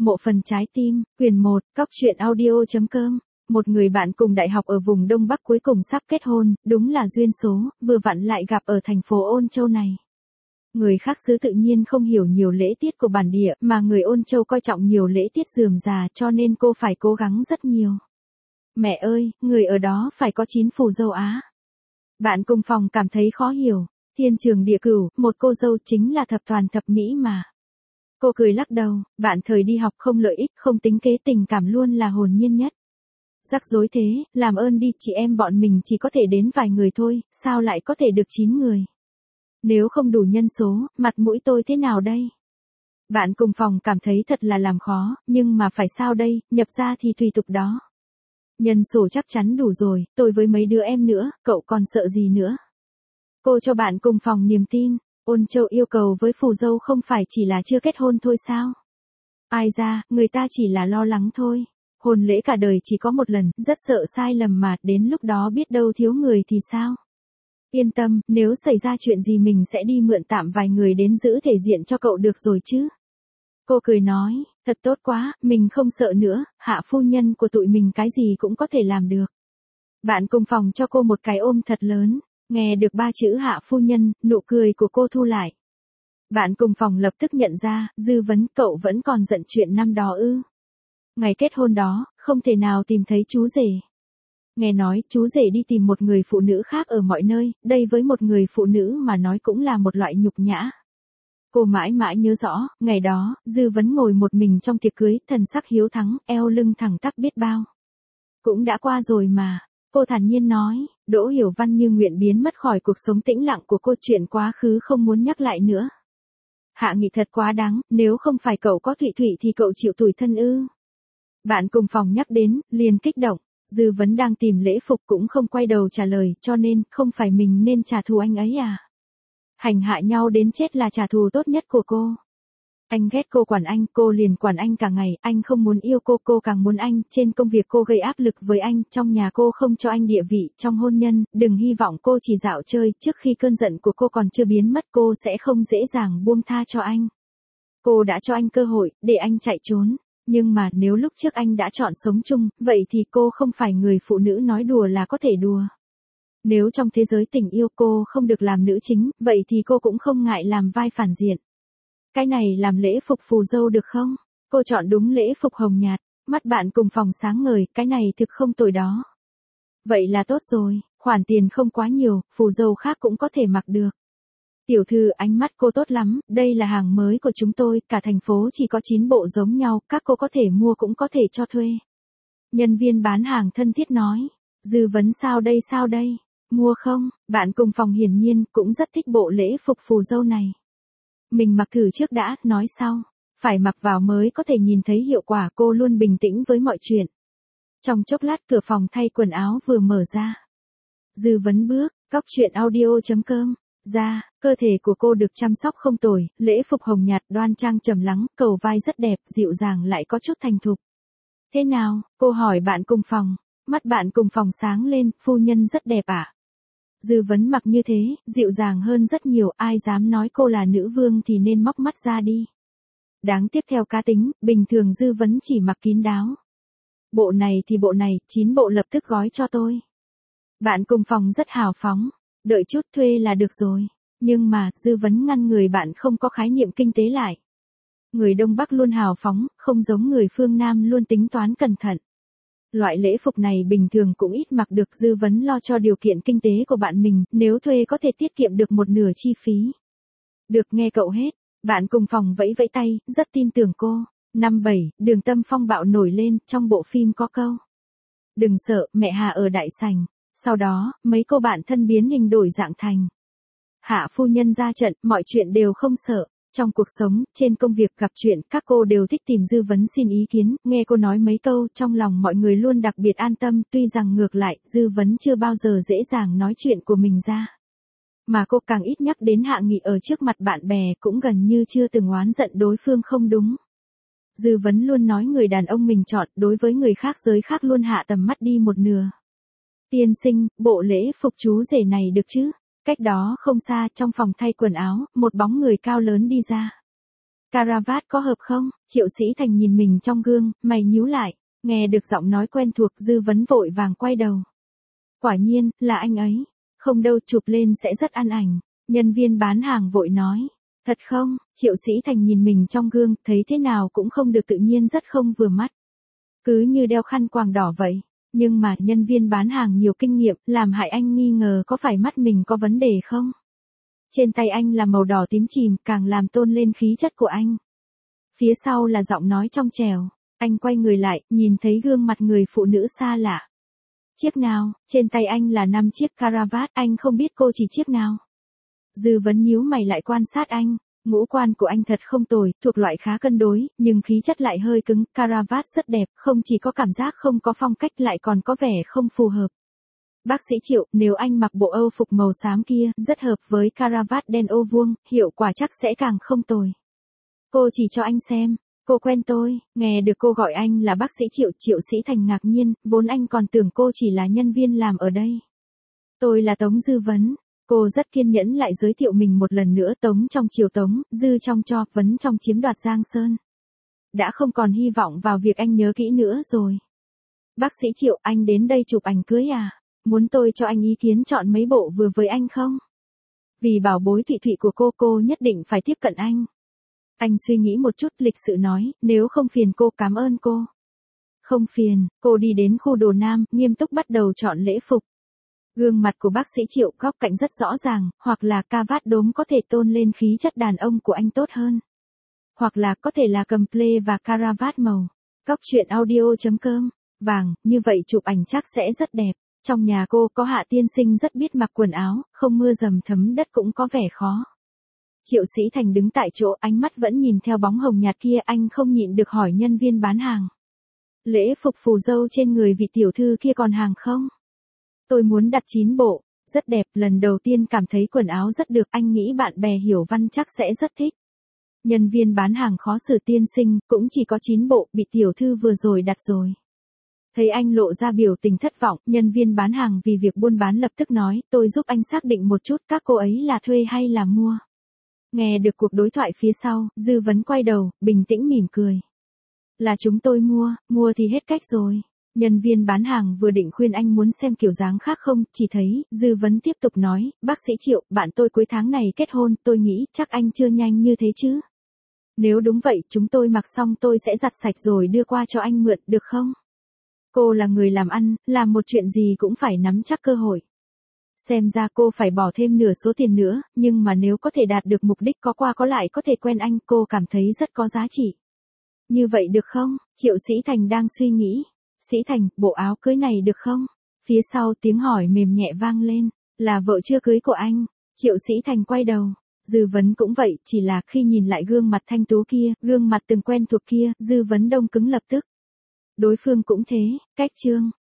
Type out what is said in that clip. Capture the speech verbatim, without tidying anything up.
Mộ phần trái tim, quyển một, cóc truyện audio.com. Một người bạn cùng đại học ở vùng Đông Bắc cuối cùng sắp kết hôn, đúng là duyên số, vừa vặn lại gặp ở thành phố Ôn Châu này. Người khác xứ tự nhiên không hiểu nhiều lễ tiết của bản địa, mà người Ôn Châu coi trọng nhiều lễ tiết rườm rà, cho nên cô phải cố gắng rất nhiều. Mẹ ơi, người ở đó phải có chín phù dâu á. Bạn cùng phòng cảm thấy khó hiểu, thiên trường địa cửu, một cô dâu chính là thập toàn thập mỹ mà. Cô cười lắc đầu, bạn thời đi học không lợi ích, không tính kế, tình cảm luôn là hồn nhiên nhất. Rắc rối thế, làm ơn đi, chị em bọn mình chỉ có thể đến vài người thôi, sao lại có thể được chín người? Nếu không đủ nhân số, mặt mũi tôi thế nào đây? Bạn cùng phòng cảm thấy thật là làm khó, nhưng mà phải sao đây, nhập ra thì tùy tục đó. Nhân số chắc chắn đủ rồi, tôi với mấy đứa em nữa, cậu còn sợ gì nữa? Cô cho bạn cùng phòng niềm tin. Ôn Châu yêu cầu với phù dâu không phải chỉ là chưa kết hôn thôi sao? Ai ra, người ta chỉ là lo lắng thôi. Hôn lễ cả đời chỉ có một lần, rất sợ sai lầm mà, đến lúc đó biết đâu thiếu người thì sao? Yên tâm, nếu xảy ra chuyện gì mình sẽ đi mượn tạm vài người đến giữ thể diện cho cậu được rồi chứ. Cô cười nói, thật tốt quá, mình không sợ nữa, hạ phu nhân của tụi mình cái gì cũng có thể làm được. Bạn cùng phòng cho cô một cái ôm thật lớn. Nghe được ba chữ hạ phu nhân, nụ cười của cô thu lại. Bạn cùng phòng lập tức nhận ra, Dư Vấn, cậu vẫn còn giận chuyện năm đó ư? Ngày kết hôn đó, không thể nào tìm thấy chú rể. Nghe nói, chú rể đi tìm một người phụ nữ khác ở mọi nơi, đây với một người phụ nữ mà nói cũng là một loại nhục nhã. Cô mãi mãi nhớ rõ, ngày đó, Dư Vấn ngồi một mình trong tiệc cưới, thần sắc hiếu thắng, eo lưng thẳng tắp biết bao. Cũng đã qua rồi mà. Cô thản nhiên nói, Đỗ Hiểu Văn như nguyện biến mất khỏi cuộc sống tĩnh lặng của cô, chuyện quá khứ không muốn nhắc lại nữa. Hạ Nghị thật quá đáng, nếu không phải cậu có Thụy Thụy thì cậu chịu tủi thân ư? Bạn cùng phòng nhắc đến, liền kích động, Dư Vấn đang tìm lễ phục cũng không quay đầu trả lời, cho nên, không phải mình nên trả thù anh ấy à? Hành hạ nhau đến chết là trả thù tốt nhất của cô. Anh ghét cô quản anh, cô liền quản anh cả ngày, anh không muốn yêu cô, cô càng muốn anh, trên công việc cô gây áp lực với anh, trong nhà cô không cho anh địa vị, trong hôn nhân, đừng hy vọng cô chỉ dạo chơi, trước khi cơn giận của cô còn chưa biến mất cô sẽ không dễ dàng buông tha cho anh. Cô đã cho anh cơ hội, để anh chạy trốn, nhưng mà nếu lúc trước anh đã chọn sống chung, vậy thì cô không phải người phụ nữ nói đùa là có thể đùa. Nếu trong thế giới tình yêu cô không được làm nữ chính, vậy thì cô cũng không ngại làm vai phản diện. Cái này làm lễ phục phù dâu được không? Cô chọn đúng lễ phục hồng nhạt, mắt bạn cùng phòng sáng ngời, cái này thực không tồi đó. Vậy là tốt rồi, khoản tiền không quá nhiều, phù dâu khác cũng có thể mặc được. Tiểu thư, ánh mắt cô tốt lắm, đây là hàng mới của chúng tôi, cả thành phố chỉ có chín bộ giống nhau, các cô có thể mua cũng có thể cho thuê. Nhân viên bán hàng thân thiết nói, Dư Vấn sao đây sao đây, mua không? Bạn cùng phòng hiển nhiên cũng rất thích bộ lễ phục phù dâu này. Mình mặc thử trước đã, nói sau. Phải mặc vào mới có thể nhìn thấy hiệu quả, cô luôn bình tĩnh với mọi chuyện. Trong chốc lát cửa phòng thay quần áo vừa mở ra. Dư Vấn bước, cóc truyện audio.com, ra, cơ thể của cô được chăm sóc không tồi, lễ phục hồng nhạt đoan trang trầm lắng, cầu vai rất đẹp, dịu dàng lại có chút thành thục. Thế nào, cô hỏi bạn cùng phòng, mắt bạn cùng phòng sáng lên, phu nhân rất đẹp ạ. À? Dư Vấn mặc như thế, dịu dàng hơn rất nhiều, ai dám nói cô là nữ vương thì nên móc mắt ra đi. Đáng tiếc theo cá tính, bình thường Dư Vấn chỉ mặc kín đáo. Bộ này thì bộ này, chín bộ lập tức gói cho tôi. Bạn cùng phòng rất hào phóng, đợi chút thuê là được rồi. Nhưng mà, Dư Vấn ngăn người bạn không có khái niệm kinh tế lại. Người Đông Bắc luôn hào phóng, không giống người phương Nam luôn tính toán cẩn thận. Loại lễ phục này bình thường cũng ít mặc được, Dư Vấn lo cho điều kiện kinh tế của bạn mình, nếu thuê có thể tiết kiệm được một nửa chi phí. Được, nghe cậu hết, bạn cùng phòng vẫy vẫy tay, rất tin tưởng cô. Năm bảy, Đường Tâm phong bạo nổi lên, trong bộ phim có câu. Đừng sợ, mẹ Hà ở đại sảnh. Sau đó, mấy cô bạn thân biến hình đổi dạng thành Hạ phu nhân ra trận, mọi chuyện đều không sợ. Trong cuộc sống, trên công việc gặp chuyện, các cô đều thích tìm Dư Vấn xin ý kiến, nghe cô nói mấy câu, trong lòng mọi người luôn đặc biệt an tâm, tuy rằng ngược lại, Dư Vấn chưa bao giờ dễ dàng nói chuyện của mình ra. Mà cô càng ít nhắc đến Hạ Nghị ở trước mặt bạn bè, cũng gần như chưa từng oán giận đối phương không đúng. Dư Vấn luôn nói người đàn ông mình chọn, đối với người khác giới khác luôn hạ tầm mắt đi một nửa. Tiên sinh, bộ lễ phục chú rể này được chứ? Cách đó không xa, trong phòng thay quần áo, một bóng người cao lớn đi ra. Caravat có hợp không? Triệu Sĩ Thành nhìn mình trong gương, mày nhíu lại, nghe được giọng nói quen thuộc Dư Vấn vội vàng quay đầu. Quả nhiên, là anh ấy. Không đâu, chụp lên sẽ rất ăn ảnh. Nhân viên bán hàng vội nói. Thật không? Triệu Sĩ Thành nhìn mình trong gương, thấy thế nào cũng không được tự nhiên, rất không vừa mắt. Cứ như đeo khăn quàng đỏ vậy. Nhưng mà nhân viên bán hàng nhiều kinh nghiệm, làm hại anh nghi ngờ có phải mắt mình có vấn đề không? Trên tay anh là màu đỏ tím chìm, càng làm tôn lên khí chất của anh. Phía sau là giọng nói trong trẻo. Anh quay người lại, nhìn thấy gương mặt người phụ nữ xa lạ. Chiếc nào? Trên tay anh là năm chiếc Caravat, anh không biết cô chỉ chiếc nào. Dư Vấn nhíu mày lại quan sát anh. Ngũ quan của anh thật không tồi, thuộc loại khá cân đối, nhưng khí chất lại hơi cứng. Caravat rất đẹp, không chỉ có cảm giác không có phong cách lại còn có vẻ không phù hợp. Bác sĩ Triệu, nếu anh mặc bộ Âu phục màu xám kia, rất hợp với Caravat đen ô vuông, hiệu quả chắc sẽ càng không tồi. Cô chỉ cho anh xem. Cô quen tôi. Nghe được cô gọi anh là bác sĩ Triệu, Triệu Sĩ Thành ngạc nhiên, vốn anh còn tưởng cô chỉ là nhân viên làm ở đây. Tôi là Tống Dư Vấn. Cô rất kiên nhẫn lại giới thiệu mình một lần nữa, Tống trong chiều Tống, Dư trong cho, Vấn trong chiếm đoạt Giang Sơn. Đã không còn hy vọng vào việc anh nhớ kỹ nữa rồi. Bác sĩ Triệu, anh đến đây chụp ảnh cưới à? Muốn tôi cho anh ý kiến chọn mấy bộ vừa với anh không? Vì bảo bối thị thụy của cô, cô nhất định phải tiếp cận anh. Anh suy nghĩ một chút, lịch sự nói, nếu không phiền cô, cảm ơn cô. Không phiền. Cô đi đến khu đồ nam, nghiêm túc bắt đầu chọn lễ phục. Gương mặt của bác sĩ Triệu góc cạnh rất rõ ràng, hoặc là cà-vạt đốm có thể tôn lên khí chất đàn ông của anh tốt hơn. Hoặc là có thể là cầm ple và caravat màu. Cóc truyện audio chấm com. Vàng, như vậy chụp ảnh chắc sẽ rất đẹp. Trong nhà cô có Hạ tiên sinh rất biết mặc quần áo, không mưa dầm thấm đất cũng có vẻ khó. Triệu Sĩ Thành đứng tại chỗ, ánh mắt vẫn nhìn theo bóng hồng nhạt kia, anh không nhịn được hỏi nhân viên bán hàng. Lễ phục phù dâu trên người vị tiểu thư kia còn hàng không? Tôi muốn đặt chín bộ, rất đẹp, lần đầu tiên cảm thấy quần áo rất được, anh nghĩ bạn bè hiểu văn chắc sẽ rất thích. Nhân viên bán hàng khó xử, tiên sinh, cũng chỉ có chín bộ, bị tiểu thư vừa rồi đặt rồi. Thấy anh lộ ra biểu tình thất vọng, nhân viên bán hàng vì việc buôn bán lập tức nói, tôi giúp anh xác định một chút các cô ấy là thuê hay là mua. Nghe được cuộc đối thoại phía sau, Dư Vấn quay đầu, bình tĩnh mỉm cười. Là chúng tôi mua, mua thì hết cách rồi. Nhân viên bán hàng vừa định khuyên anh muốn xem kiểu dáng khác không, chỉ thấy, Dư Vấn tiếp tục nói, bác sĩ Triệu, bạn tôi cuối tháng này kết hôn, tôi nghĩ chắc anh chưa nhanh như thế chứ. Nếu đúng vậy, chúng tôi mặc xong tôi sẽ giặt sạch rồi đưa qua cho anh mượn, được không? Cô là người làm ăn, làm một chuyện gì cũng phải nắm chắc cơ hội. Xem ra cô phải bỏ thêm nửa số tiền nữa, nhưng mà nếu có thể đạt được mục đích có qua có lại có thể quen anh, cô cảm thấy rất có giá trị. Như vậy được không? Triệu Sĩ Thành đang suy nghĩ. Sĩ Thành, bộ áo cưới này được không? Phía sau tiếng hỏi mềm nhẹ vang lên, là vợ chưa cưới của anh. Triệu Sĩ Thành quay đầu. Dư Vấn cũng vậy, chỉ là khi nhìn lại gương mặt thanh tú kia, gương mặt từng quen thuộc kia, Dư Vấn đông cứng lập tức. Đối phương cũng thế, cách chương.